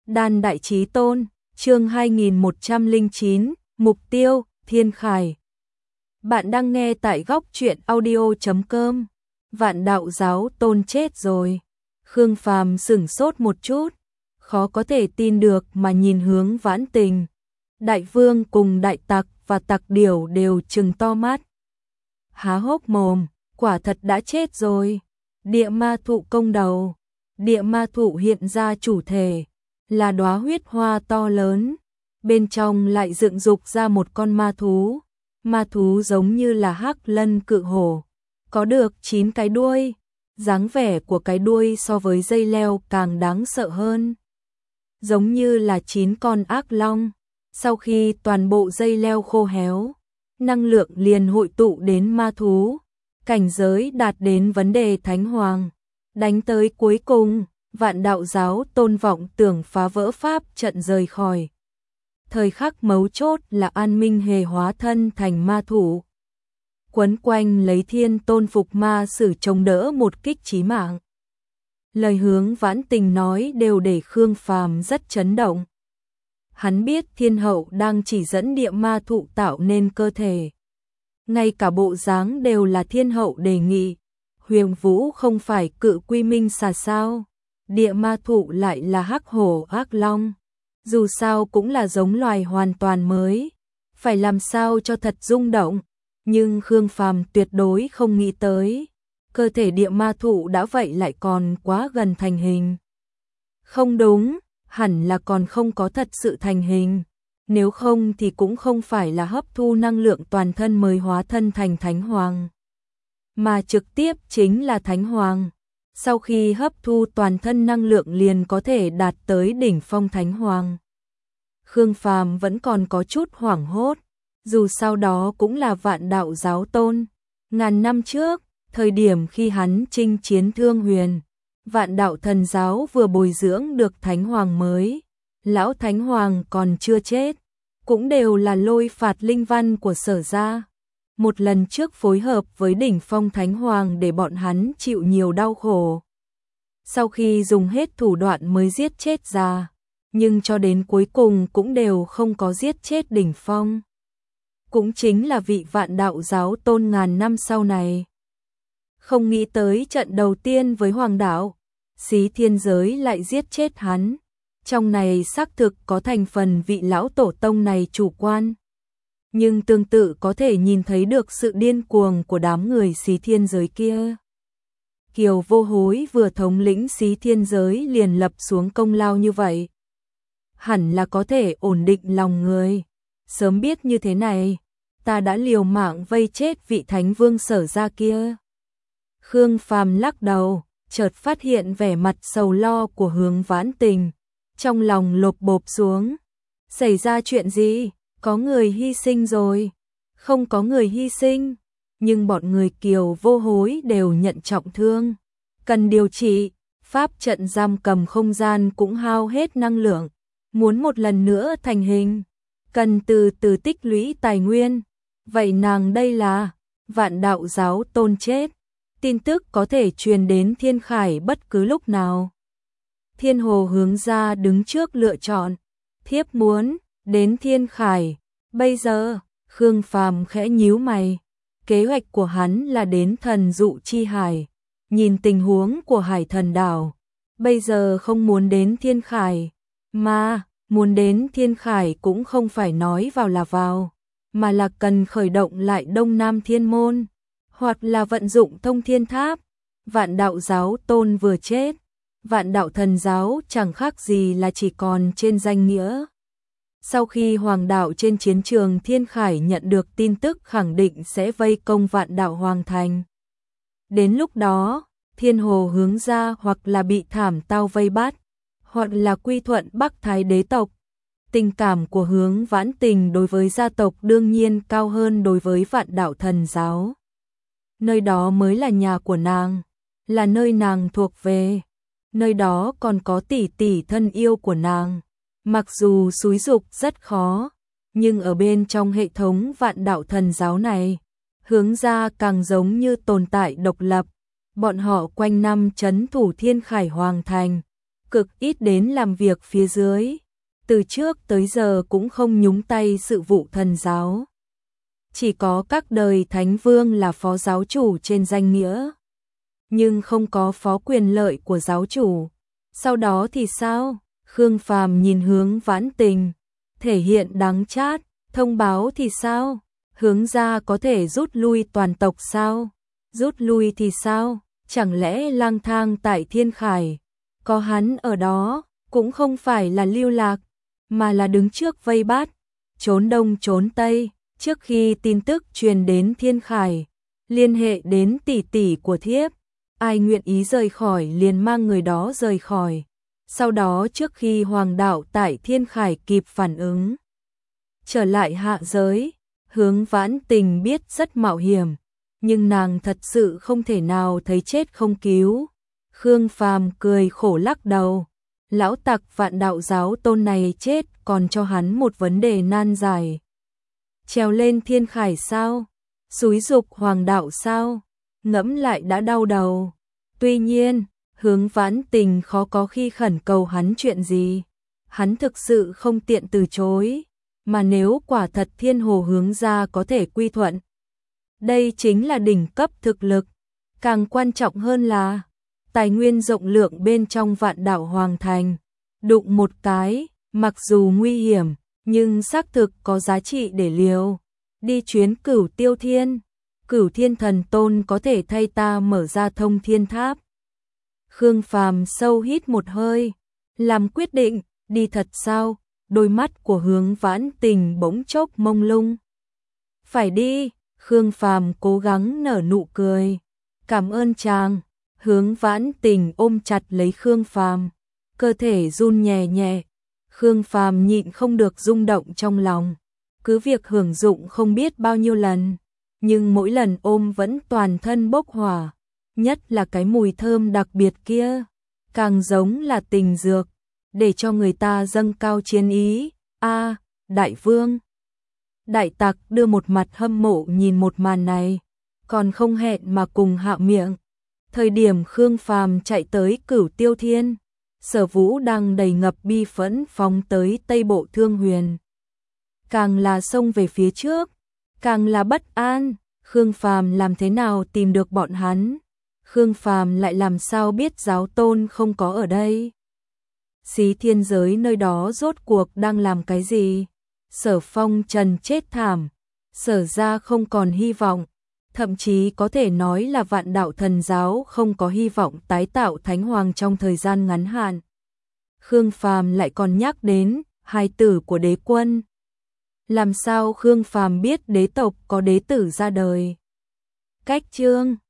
Đan Đại Chí Tôn, chương 2109, mục tiêu, Thiên Khải. Bạn đang nghe tại góc truyện audio.com. Vạn đạo giáo tôn chết rồi. Khương Phàm sửng sốt một chút, khó có thể tin được mà nhìn hướng Vãn Tình. Đại vương cùng đại tặc và tặc điểu đều trừng to mắt. Há hốc mồm, quả thật đã chết rồi. Địa ma thụ công đầu. Địa ma thụ hiện ra chủ thể, là đóa huyết hoa to lớn. Bên trong lại dựng dục ra một con ma thú. Ma thú giống như là hắc lân cự hổ, có được 9 cái đuôi. Dáng vẻ của cái đuôi so với dây leo càng đáng sợ hơn, giống như là 9 con ác long. Sau khi toàn bộ dây leo khô héo, năng lượng liền hội tụ đến ma thú, cảnh giới đạt đến vấn đề thánh hoàng. Đánh tới cuối cùng, Vạn đạo giáo tôn vọng tưởng phá vỡ pháp trận rời khỏi. Thời khắc mấu chốt là An Minh Hề hóa thân thành ma thủ, quấn quanh lấy Thiên Tôn Phục Ma Sử chống đỡ một kích chí mạng. Lời hướng Vãn Tình nói đều để Khương Phàm rất chấn động. Hắn biết Thiên Hậu đang chỉ dẫn địa ma thụ tạo nên cơ thể, ngay cả bộ dáng đều là Thiên Hậu đề nghị. Huyền Vũ không phải cự quy minh xà sao? Địa ma thụ lại là hắc hổ ác long. Dù sao cũng là giống loài hoàn toàn mới, phải làm sao cho thật rung động. Nhưng Khương Phàm tuyệt đối không nghĩ tới, cơ thể địa ma thụ đã vậy lại còn quá gần thành hình. Không đúng, hẳn là còn không có thật sự thành hình. Nếu không thì cũng không phải là hấp thu năng lượng toàn thân mới hóa thân thành Thánh Hoàng, mà trực tiếp chính là Thánh Hoàng. Sau khi hấp thu toàn thân năng lượng liền có thể đạt tới đỉnh phong Thánh Hoàng. Khương Phàm vẫn còn có chút hoảng hốt, dù sau đó cũng là Vạn đạo giáo tôn. Ngàn năm trước, thời điểm khi hắn chinh chiến Thương Huyền, Vạn đạo thần giáo vừa bồi dưỡng được Thánh Hoàng mới. Lão Thánh Hoàng còn chưa chết, cũng đều là lôi phạt linh văn của Sở gia. Một lần trước phối hợp với đỉnh phong Thánh Hoàng để bọn hắn chịu nhiều đau khổ. Sau khi dùng hết thủ đoạn mới giết chết ra, nhưng cho đến cuối cùng cũng đều không có giết chết đỉnh phong. Cũng chính là vị Vạn đạo giáo tôn ngàn năm sau này. Không nghĩ tới trận đầu tiên với Hoàng đạo, Xí Thiên Giới lại giết chết hắn. Trong này xác thực có thành phần vị lão tổ tông này chủ quan. Nhưng tương tự có thể nhìn thấy được sự điên cuồng của đám người Xí Thiên Giới kia. Kiều Vô Hối vừa thống lĩnh Xí Thiên Giới liền lập xuống công lao như vậy, hẳn là có thể ổn định lòng người. Sớm biết như thế này, ta đã liều mạng vây chết vị Thánh Vương Sở gia kia. Khương Phàm lắc đầu, chợt phát hiện vẻ mặt sầu lo của Hướng Vãn Tình, trong lòng lột bộp xuống. Xảy ra chuyện gì? Có người hy sinh rồi? Không có người hy sinh, nhưng bọn người Kiều Vô Hối đều nhận trọng thương, cần điều trị. Pháp trận giam cầm không gian cũng hao hết năng lượng, muốn một lần nữa thành hình, cần từ từ tích lũy tài nguyên. Vậy nàng đây là Vạn đạo giáo tôn chết, tin tức có thể truyền đến Thiên Khải bất cứ lúc nào. Thiên Hồ Hướng ra đứng trước lựa chọn, thiếp muốn đến Thiên Khải. Bây giờ, Khương Phàm khẽ nhíu mày, kế hoạch của hắn là đến Thần Dụ Chi Hải, nhìn tình huống của Hải Thần đảo. Bây giờ không muốn đến Thiên Khải, mà muốn đến Thiên Khải cũng không phải nói vào là vào, mà là cần khởi động lại Đông Nam Thiên Môn, hoặc là vận dụng Thông Thiên Tháp. Vạn đạo giáo tôn vừa chết, Vạn đạo thần giáo chẳng khác gì là chỉ còn trên danh nghĩa. Sau khi Hoàng đạo trên chiến trường Thiên Khải nhận được tin tức khẳng định sẽ vây công Vạn đạo Hoàng thành. Đến lúc đó, Thiên Hồ Hướng ra hoặc là bị thảm tao vây bắt, hoặc là quy thuận Bắc Thái đế tộc. Tình cảm của Hướng Vãn Tình đối với gia tộc đương nhiên cao hơn đối với Vạn đạo thần giáo. Nơi đó mới là nhà của nàng, là nơi nàng thuộc về. Nơi đó còn có tỷ tỷ thân yêu của nàng. Mặc dù xúi giục rất khó, nhưng ở bên trong hệ thống Vạn đạo thần giáo này, Hướng ra càng giống như tồn tại độc lập. Bọn họ quanh năm trấn thủ Thiên Khải Hoàng thành, cực ít đến làm việc phía dưới, từ trước tới giờ cũng không nhúng tay sự vụ thần giáo. Chỉ có các đời thánh vương là phó giáo chủ trên danh nghĩa, nhưng không có phó quyền lợi của giáo chủ. Sau đó thì sao? Khương Phàm nhìn Hướng Vãn Tình, thể hiện đắng chát, thông báo thì sao? Hướng gia có thể rút lui toàn tộc sao? Rút lui thì sao? Chẳng lẽ lang thang tại Thiên Khải? Có hắn ở đó, cũng không phải là lưu lạc, mà là đứng trước vây bắt, trốn đông trốn tây. Trước khi tin tức truyền đến Thiên Khải, liên hệ đến tỷ tỷ của thiếp, ai nguyện ý rời khỏi liền mang người đó rời khỏi. Sau đó trước khi hoàng đạo tại Thiên Khải kịp phản ứng, trở lại hạ giới, Hướng Vãn Tình biết rất mạo hiểm, nhưng nàng thật sự không thể nào thấy chết không cứu. Khương Phàm cười khổ lắc đầu, lão tặc Vạn Đạo giáo tôn này chết còn cho hắn một vấn đề nan giải. Trèo lên Thiên Khải sao? Xúi dục hoàng đạo sao? Ngẫm lại đã đau đầu. Tuy nhiên, Hướng Vãn Tình khó có khi khẩn cầu hắn chuyện gì. Hắn thực sự không tiện từ chối, mà nếu quả thật Thiên Hồ Hướng gia có thể quy thuận, đây chính là đỉnh cấp thực lực. Càng quan trọng hơn là tài nguyên rộng lượng bên trong Vạn Đạo Hoàng Thành. Đụng một cái, mặc dù nguy hiểm, nhưng xác thực có giá trị để liều. Đi chuyến Cửu Tiêu Thiên, Cửu Thiên Thần Tôn có thể thay ta mở ra Thông Thiên Tháp. Khương Phàm sâu hít một hơi, làm quyết định, đi thật sao? Đôi mắt của Hướng Vãn Tình bỗng chốc mông lung. Phải đi, Khương Phàm cố gắng nở nụ cười. Cảm ơn chàng. Hướng Vãn Tình ôm chặt lấy Khương Phàm, cơ thể run nhẹ nhẹ. Khương Phàm nhịn không được rung động trong lòng. Cứ việc hưởng dụng không biết bao nhiêu lần, nhưng mỗi lần ôm vẫn toàn thân bốc hỏa, nhất là cái mùi thơm đặc biệt kia, càng giống là tình dược, để cho người ta dâng cao chiến ý. A, đại vương. Đại tặc đưa một mặt hâm mộ nhìn một màn này, còn không hẹn mà cùng hạ miệng. Thời điểm Khương Phàm chạy tới Cửu Tiêu Thiên, Sở Vũ đang đầy ngập bi phẫn phóng tới Tây Bộ Thương Huyền. Càng là xông về phía trước, càng là bất an. Khương Phàm làm thế nào tìm được bọn hắn? Khương Phàm lại làm sao biết giáo tôn không có ở đây? Xí Thiên giới nơi đó rốt cuộc đang làm cái gì? Sở Phong Trần chết thảm, Sở gia không còn hy vọng, thậm chí có thể nói là Vạn Đạo thần giáo không có hy vọng tái tạo Thánh Hoàng trong thời gian ngắn hạn. Khương Phàm lại còn nhắc đến hài tử của đế quân. Làm sao Khương Phàm biết đế tộc có đế tử ra đời? Cách chương